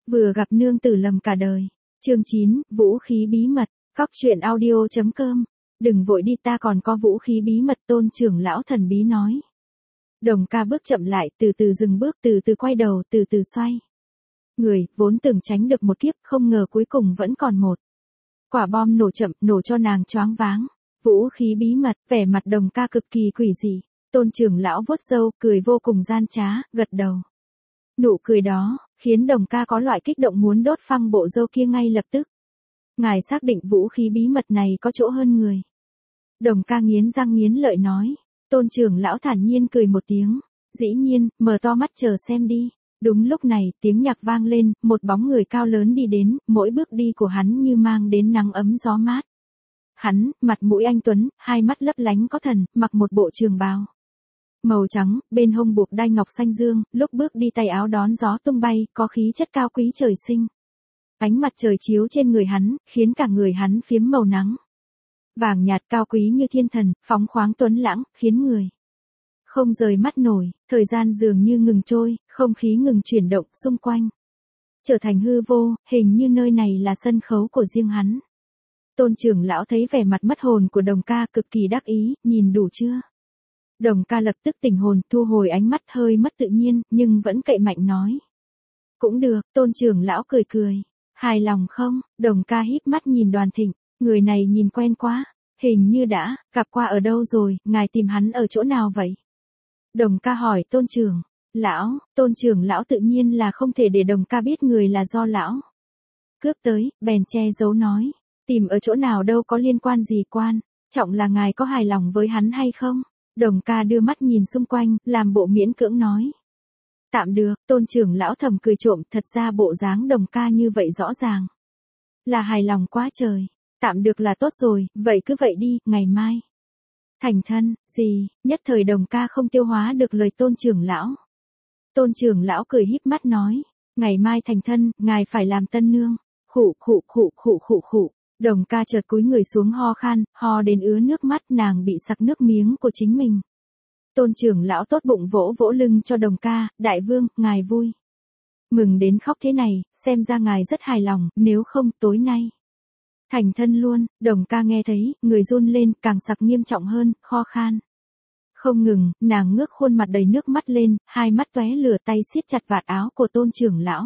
Vừa gặp nương tử lầm cả đời. Chương 9, vũ khí bí mật. Cóc truyện audio.com. Đừng vội đi, ta còn có vũ khí bí mật, Tôn trưởng lão thần bí nói. Đồng ca bước chậm lại, từ từ dừng bước, từ từ quay đầu, từ từ xoay người, vốn từng tránh được một kiếp, không ngờ cuối cùng vẫn còn một quả bom nổ chậm, nổ cho nàng choáng váng. Vũ khí bí mật, vẻ mặt đồng ca cực kỳ quỷ dị. Tôn trưởng lão vuốt râu, cười vô cùng gian trá, gật đầu. Nụ cười đó khiến đồng ca có loại kích động muốn đốt phăng bộ râu kia ngay lập tức. Ngài xác định vũ khí bí mật này có chỗ hơn người. Đồng ca nghiến răng nghiến lợi nói. Tôn trưởng lão thản nhiên cười một tiếng. Dĩ nhiên, mở to mắt chờ xem đi. Đúng lúc này, tiếng nhạc vang lên, một bóng người cao lớn đi đến, mỗi bước đi của hắn như mang đến nắng ấm gió mát. Hắn, mặt mũi anh tuấn, hai mắt lấp lánh có thần, mặc một bộ trường bào màu trắng, bên hông buộc đai ngọc xanh dương, lúc bước đi tay áo đón gió tung bay, có khí chất cao quý trời sinh. Ánh mặt trời chiếu trên người hắn, khiến cả người hắn phiếm màu nắng vàng nhạt, cao quý như thiên thần, phóng khoáng tuấn lãng, khiến người không rời mắt nổi. Thời gian dường như ngừng trôi, không khí ngừng chuyển động xung quanh, trở thành hư vô, hình như nơi này là sân khấu của riêng hắn. Tôn trưởng lão thấy vẻ mặt mất hồn của đồng ca, cực kỳ đắc ý, nhìn đủ chưa? Đồng ca lập tức tỉnh hồn, thu hồi ánh mắt hơi mất tự nhiên, nhưng vẫn cậy mạnh nói. Cũng được, tôn trưởng lão cười cười. Hài lòng không? Đồng ca híp mắt nhìn Đoàn Thịnh, người này nhìn quen quá, hình như đã gặp qua ở đâu rồi, ngài tìm hắn ở chỗ nào vậy? Đồng ca hỏi tôn trưởng lão. Tôn trưởng lão tự nhiên là không thể để đồng ca biết người là do lão cướp tới, bèn che giấu nói. Tìm ở chỗ nào đâu có liên quan gì, quan trọng là ngài có hài lòng với hắn hay không? Đồng ca đưa mắt nhìn xung quanh, làm bộ miễn cưỡng nói. Tạm được. Tôn trưởng lão thầm cười trộm, thật ra bộ dáng đồng ca như vậy rõ ràng là hài lòng quá trời. Tạm được là tốt rồi, vậy cứ vậy đi, ngày mai thành thân. Gì? Nhất thời đồng ca không tiêu hóa được lời tôn trưởng lão. Tôn trưởng lão cười híp mắt nói. Ngày mai thành thân, ngài phải làm tân nương. Khụ khụ khụ khụ khụ khụ. Đồng ca chợt cúi người xuống ho khan, ho đến ứa nước mắt, nàng bị sặc nước miếng của chính mình. Tôn trưởng lão tốt bụng vỗ vỗ lưng cho đồng ca. Đại vương, ngài vui mừng đến khóc thế này, xem ra ngài rất hài lòng, nếu không tối nay thành thân luôn. Đồng ca nghe thấy, người run lên, càng sặc nghiêm trọng hơn, kho khan không ngừng, nàng ngước khuôn mặt đầy nước mắt lên, hai mắt tóe lửa, tay siết chặt vạt áo của tôn trưởng lão.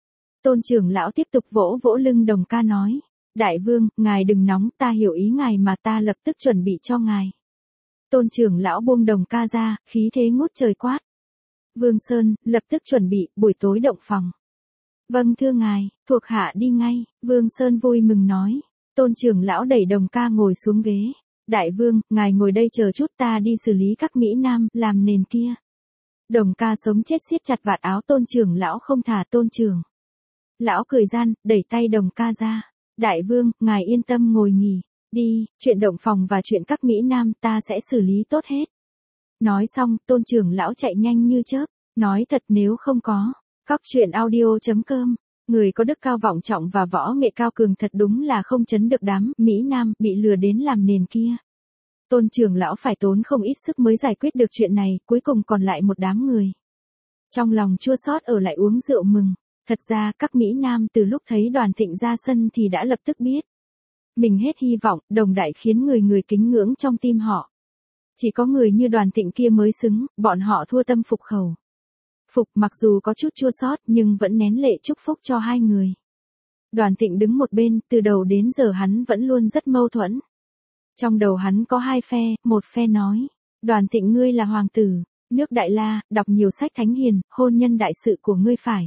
Tôn trưởng lão tiếp tục vỗ vỗ lưng đồng ca nói. Đại vương, ngài đừng nóng, ta hiểu ý ngài mà, ta lập tức chuẩn bị cho ngài. Tôn trưởng lão buông đồng ca ra, khí thế ngút trời quát. Vương Sơn, lập tức chuẩn bị, buổi tối động phòng. Vâng thưa ngài, thuộc hạ đi ngay. Vương Sơn vui mừng nói. Tôn trưởng lão đẩy đồng ca ngồi xuống ghế. Đại vương, ngài ngồi đây chờ chút, ta đi xử lý các mỹ nam làm nền kia. Đồng ca sống chết siết chặt vạt áo tôn trưởng lão không thả. Tôn trưởng lão cười gian, đẩy tay đồng ca ra. Đại vương, ngài yên tâm ngồi nghỉ đi, chuyện động phòng và chuyện các mỹ nam ta sẽ xử lý tốt hết. Nói xong, tôn trưởng lão chạy nhanh như chớp. Nói thật, nếu không có cóc truyện audio.com, người có đức cao vọng trọng và võ nghệ cao cường, thật đúng là không chấn được đám mỹ nam bị lừa đến làm nền kia. Tôn trưởng lão phải tốn không ít sức mới giải quyết được chuyện này, cuối cùng còn lại một đám người trong lòng chua xót ở lại uống rượu mừng. Thật ra các mỹ nam từ lúc thấy Đoàn Thịnh ra sân thì đã lập tức biết mình hết hy vọng, đồng đại khiến người người kính ngưỡng trong tim họ. Chỉ có người như Đoàn Thịnh kia mới xứng, bọn họ thua tâm phục khẩu phục, mặc dù có chút chua xót nhưng vẫn nén lệ chúc phúc cho hai người. Đoàn Thịnh đứng một bên, từ đầu đến giờ hắn vẫn luôn rất mâu thuẫn. Trong đầu hắn có hai phe, một phe nói. Đoàn Thịnh, ngươi là hoàng tử nước Đại La, đọc nhiều sách thánh hiền, hôn nhân đại sự của ngươi phải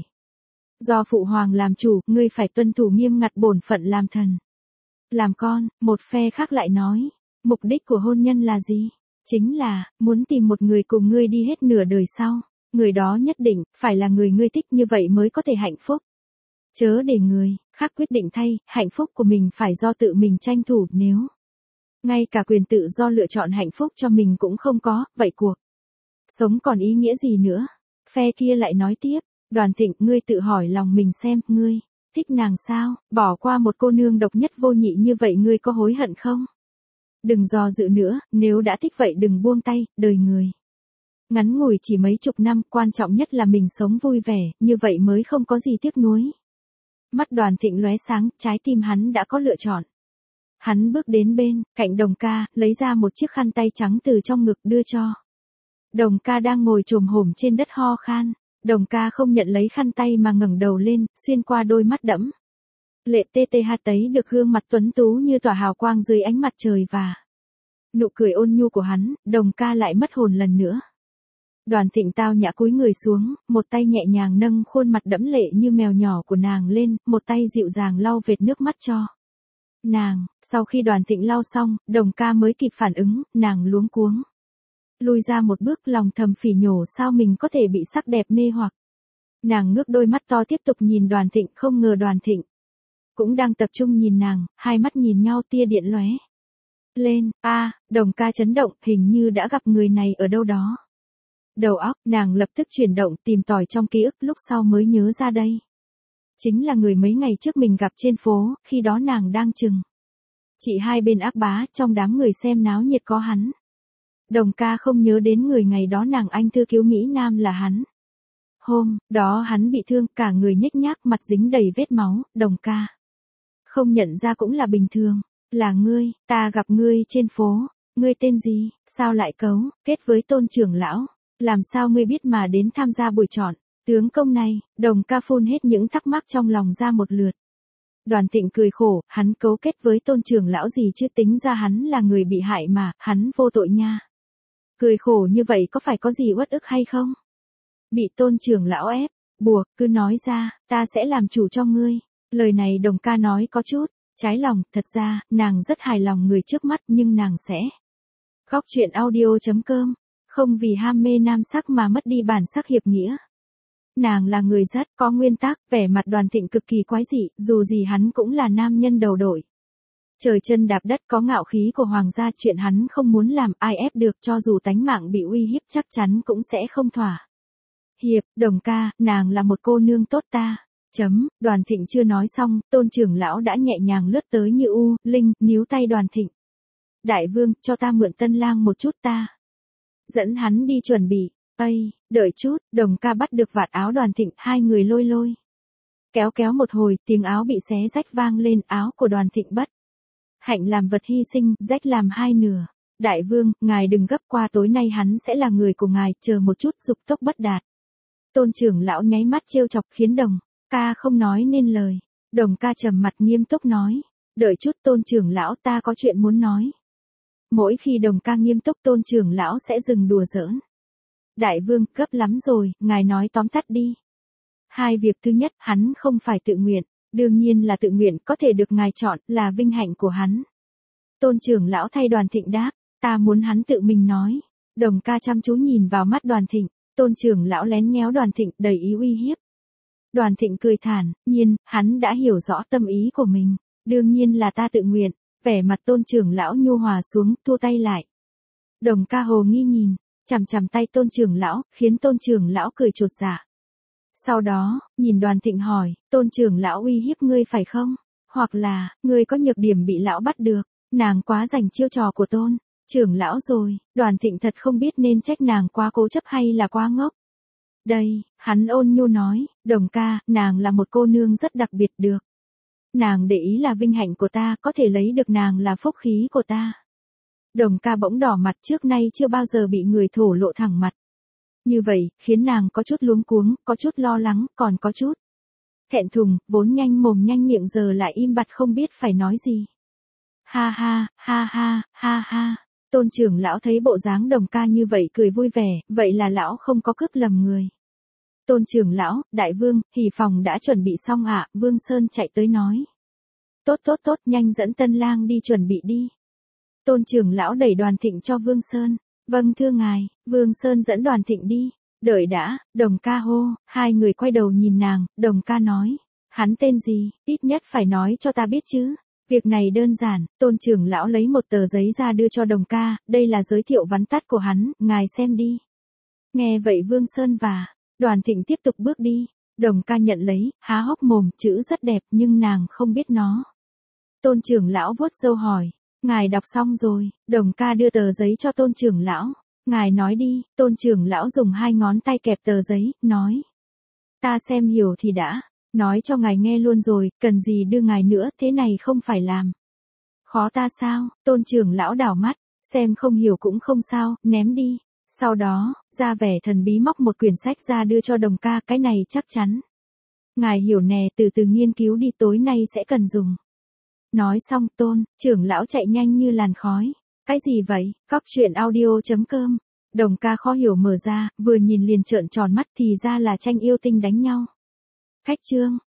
do phụ hoàng làm chủ, ngươi phải tuân thủ nghiêm ngặt bổn phận làm thần làm con. Một phe khác lại nói. Mục đích của hôn nhân là gì? Chính là muốn tìm một người cùng ngươi đi hết nửa đời sau. Người đó nhất định phải là người ngươi thích, như vậy mới có thể hạnh phúc. Chớ để người khác quyết định thay, hạnh phúc của mình phải do tự mình tranh thủ, nếu ngay cả quyền tự do lựa chọn hạnh phúc cho mình cũng không có, vậy cuộc sống còn ý nghĩa gì nữa? Phe kia lại nói tiếp. Đoàn Thịnh, ngươi tự hỏi lòng mình xem, ngươi thích nàng sao? Bỏ qua một cô nương độc nhất vô nhị như vậy, ngươi có hối hận không? Đừng do dự nữa, nếu đã thích vậy đừng buông tay, đời người ngắn ngủi chỉ mấy chục năm, quan trọng nhất là mình sống vui vẻ, như vậy mới không có gì tiếc nuối. Mắt Đoàn Thịnh lóe sáng, trái tim hắn đã có lựa chọn. Hắn bước đến bên cạnh Đồng ca, lấy ra một chiếc khăn tay trắng từ trong ngực đưa cho. Đồng ca đang ngồi chồm hổm trên đất ho khan. Đồng ca không nhận lấy khăn tay mà ngẩng đầu lên, xuyên qua đôi mắt đẫm lệ TTH thấy được gương mặt tuấn tú như tỏa hào quang dưới ánh mặt trời và nụ cười ôn nhu của hắn. Đồng ca lại mất hồn lần nữa. Đoàn Thịnh tao nhã cúi người xuống, một tay nhẹ nhàng nâng khuôn mặt đẫm lệ như mèo nhỏ của nàng lên, một tay dịu dàng lau vệt nước mắt cho nàng. Sau khi Đoàn Thịnh lau xong, Đồng ca mới kịp phản ứng, nàng luống cuống lùi ra một bước, lòng thầm phỉ nhổ sao mình có thể bị sắc đẹp mê hoặc. Nàng ngước đôi mắt to tiếp tục nhìn Đoàn Thịnh, không ngờ Đoàn Thịnh cũng đang tập trung nhìn nàng, hai mắt nhìn nhau tia điện lóe lên. Đồng ca chấn động, hình như đã gặp người này ở đâu đó. Đầu óc nàng lập tức chuyển động, tìm tòi trong ký ức, lúc sau mới nhớ ra đây chính là người mấy ngày trước mình gặp trên phố, khi đó nàng đang chừng chị hai bên ác bá, trong đám người xem náo nhiệt có hắn. Đồng ca không nhớ đến người ngày đó nàng anh thư cứu Mỹ Nam là hắn. Hôm đó hắn bị thương, cả người nhếch nhác, mặt dính đầy vết máu. Đồng ca không nhận ra cũng là bình thường. Là ngươi, ta gặp ngươi trên phố. Ngươi tên gì, sao lại cấu kết với Tôn trưởng lão? Làm sao ngươi biết mà đến tham gia buổi chọn tướng công này? Đồng ca phun hết những thắc mắc trong lòng ra một lượt. Đoàn Thịnh cười khổ, hắn cấu kết với Tôn trưởng lão gì chứ, tính ra hắn là người bị hại mà, hắn vô tội nha. Cười khổ như vậy có phải có gì uất ức hay không? Bị Tôn trưởng lão ép, buộc, cứ nói ra, ta sẽ làm chủ cho ngươi. Lời này Đồng ca nói có chút trái lòng, thật ra, nàng rất hài lòng người trước mắt nhưng nàng sẽ khóc. Chuyện audio.com, không vì ham mê nam sắc mà mất đi bản sắc hiệp nghĩa. Nàng là người rất có nguyên tắc, vẻ mặt Đoàn Thịnh cực kỳ quái dị, dù gì hắn cũng là nam nhân đầu đội trời chân đạp đất, có ngạo khí của hoàng gia, chuyện hắn không muốn làm ai ép được, cho dù tánh mạng bị uy hiếp chắc chắn cũng sẽ không thỏa hiệp. Đồng ca, nàng là một cô nương tốt ta. Đoàn Thịnh chưa nói xong, Tôn trưởng lão đã nhẹ nhàng lướt tới như u linh, níu tay Đoàn Thịnh. Đại vương, cho ta mượn Tân Lang một chút ta. Dẫn hắn đi chuẩn bị. Đợi chút, Đồng ca bắt được vạt áo Đoàn Thịnh, hai người lôi kéo một hồi, tiếng áo bị xé rách vang lên, áo của Đoàn Thịnh bất hạnh làm vật hy sinh, rách làm hai nửa. Đại vương, ngài đừng gấp, qua tối nay hắn sẽ là người của ngài, chờ một chút. Dục tốc bất đạt. Tôn trưởng lão nháy mắt trêu chọc khiến Đồng ca không nói nên lời. Đồng ca trầm mặt nghiêm túc nói. Đợi chút Tôn trưởng lão, ta có chuyện muốn nói. Mỗi khi Đồng ca nghiêm túc Tôn trưởng lão sẽ dừng đùa giỡn. Đại vương, gấp lắm rồi, ngài nói tóm tắt đi. Hai việc, thứ nhất, hắn không phải tự nguyện. Đương nhiên là tự nguyện, có thể được ngài chọn, là vinh hạnh của hắn. Tôn trưởng lão thay Đoàn Thịnh đáp, ta muốn hắn tự mình nói. Đồng ca chăm chú nhìn vào mắt Đoàn Thịnh, Tôn trưởng lão lén nhéo Đoàn Thịnh, đầy ý uy hiếp. Đoàn Thịnh cười thản nhiên, hắn đã hiểu rõ tâm ý của mình. Đương nhiên là ta tự nguyện. Vẻ mặt Tôn trưởng lão nhu hòa xuống, thu tay lại. Đồng ca hồ nghi nhìn chằm tay Tôn trưởng lão, khiến Tôn trưởng lão cười chột dạ. Sau đó, nhìn Đoàn Thịnh hỏi, Tôn trưởng lão uy hiếp ngươi phải không? Hoặc là, ngươi có nhược điểm bị lão bắt được? Nàng quá giành chiêu trò của Tôn trưởng lão rồi. Đoàn Thịnh thật không biết nên trách nàng quá cố chấp hay là quá ngốc. Đây, hắn ôn nhu nói, Đồng ca, nàng là một cô nương rất đặc biệt được. Nàng để ý là vinh hạnh của ta, có thể lấy được nàng là phúc khí của ta. Đồng ca bỗng đỏ mặt, trước nay chưa bao giờ bị người thổ lộ thẳng mặt như vậy, khiến nàng có chút luống cuống, có chút lo lắng, còn có chút thẹn thùng, vốn nhanh mồm nhanh miệng giờ lại im bặt không biết phải nói gì. Ha ha, ha ha, ha ha. Tôn trưởng lão thấy bộ dáng Đồng ca như vậy cười vui vẻ, vậy là lão không có cướp lầm người. Tôn trưởng lão, đại vương, hỷ phòng đã chuẩn bị xong ạ. Vương Sơn chạy tới nói. Tốt, nhanh dẫn Tân Lang đi chuẩn bị đi. Tôn trưởng lão đẩy Đoàn Thịnh cho Vương Sơn. Vâng thưa ngài. Vương Sơn dẫn Đoàn Thịnh đi. Đợi đã, Đồng ca hô. Hai người quay đầu nhìn nàng. Đồng ca nói, hắn tên gì, ít nhất phải nói cho ta biết chứ. Việc này đơn giản. Tôn trưởng lão lấy một tờ giấy ra đưa cho Đồng ca. Đây là giới thiệu vắn tắt của hắn, ngài xem đi. Nghe vậy Vương Sơn và Đoàn Thịnh tiếp tục bước đi. Đồng ca nhận lấy, há hốc mồm, chữ rất đẹp nhưng nàng không biết nó. Tôn trưởng lão vuốt râu hỏi, ngài đọc xong rồi. Đồng ca đưa tờ giấy cho Tôn trưởng lão. Ngài nói đi. Tôn trưởng lão dùng hai ngón tay kẹp tờ giấy, nói. Ta xem hiểu thì đã. Nói cho ngài nghe luôn rồi, cần gì đưa ngài nữa, thế này không phải làm khó ta sao? Tôn trưởng lão đảo mắt, xem không hiểu cũng không sao, ném đi. Sau đó, ra vẻ thần bí móc một quyển sách ra đưa cho Đồng ca, cái này chắc chắn. Ngài hiểu nè, từ từ nghiên cứu đi, tối nay sẽ cần dùng. Nói xong, Tôn trưởng lão chạy nhanh như làn khói. Cái gì vậy? Cóc truyện audio.com. Đồng ca khó hiểu mở ra, vừa nhìn liền trợn tròn mắt, thì ra là tranh yêu tinh đánh nhau. Khách chương,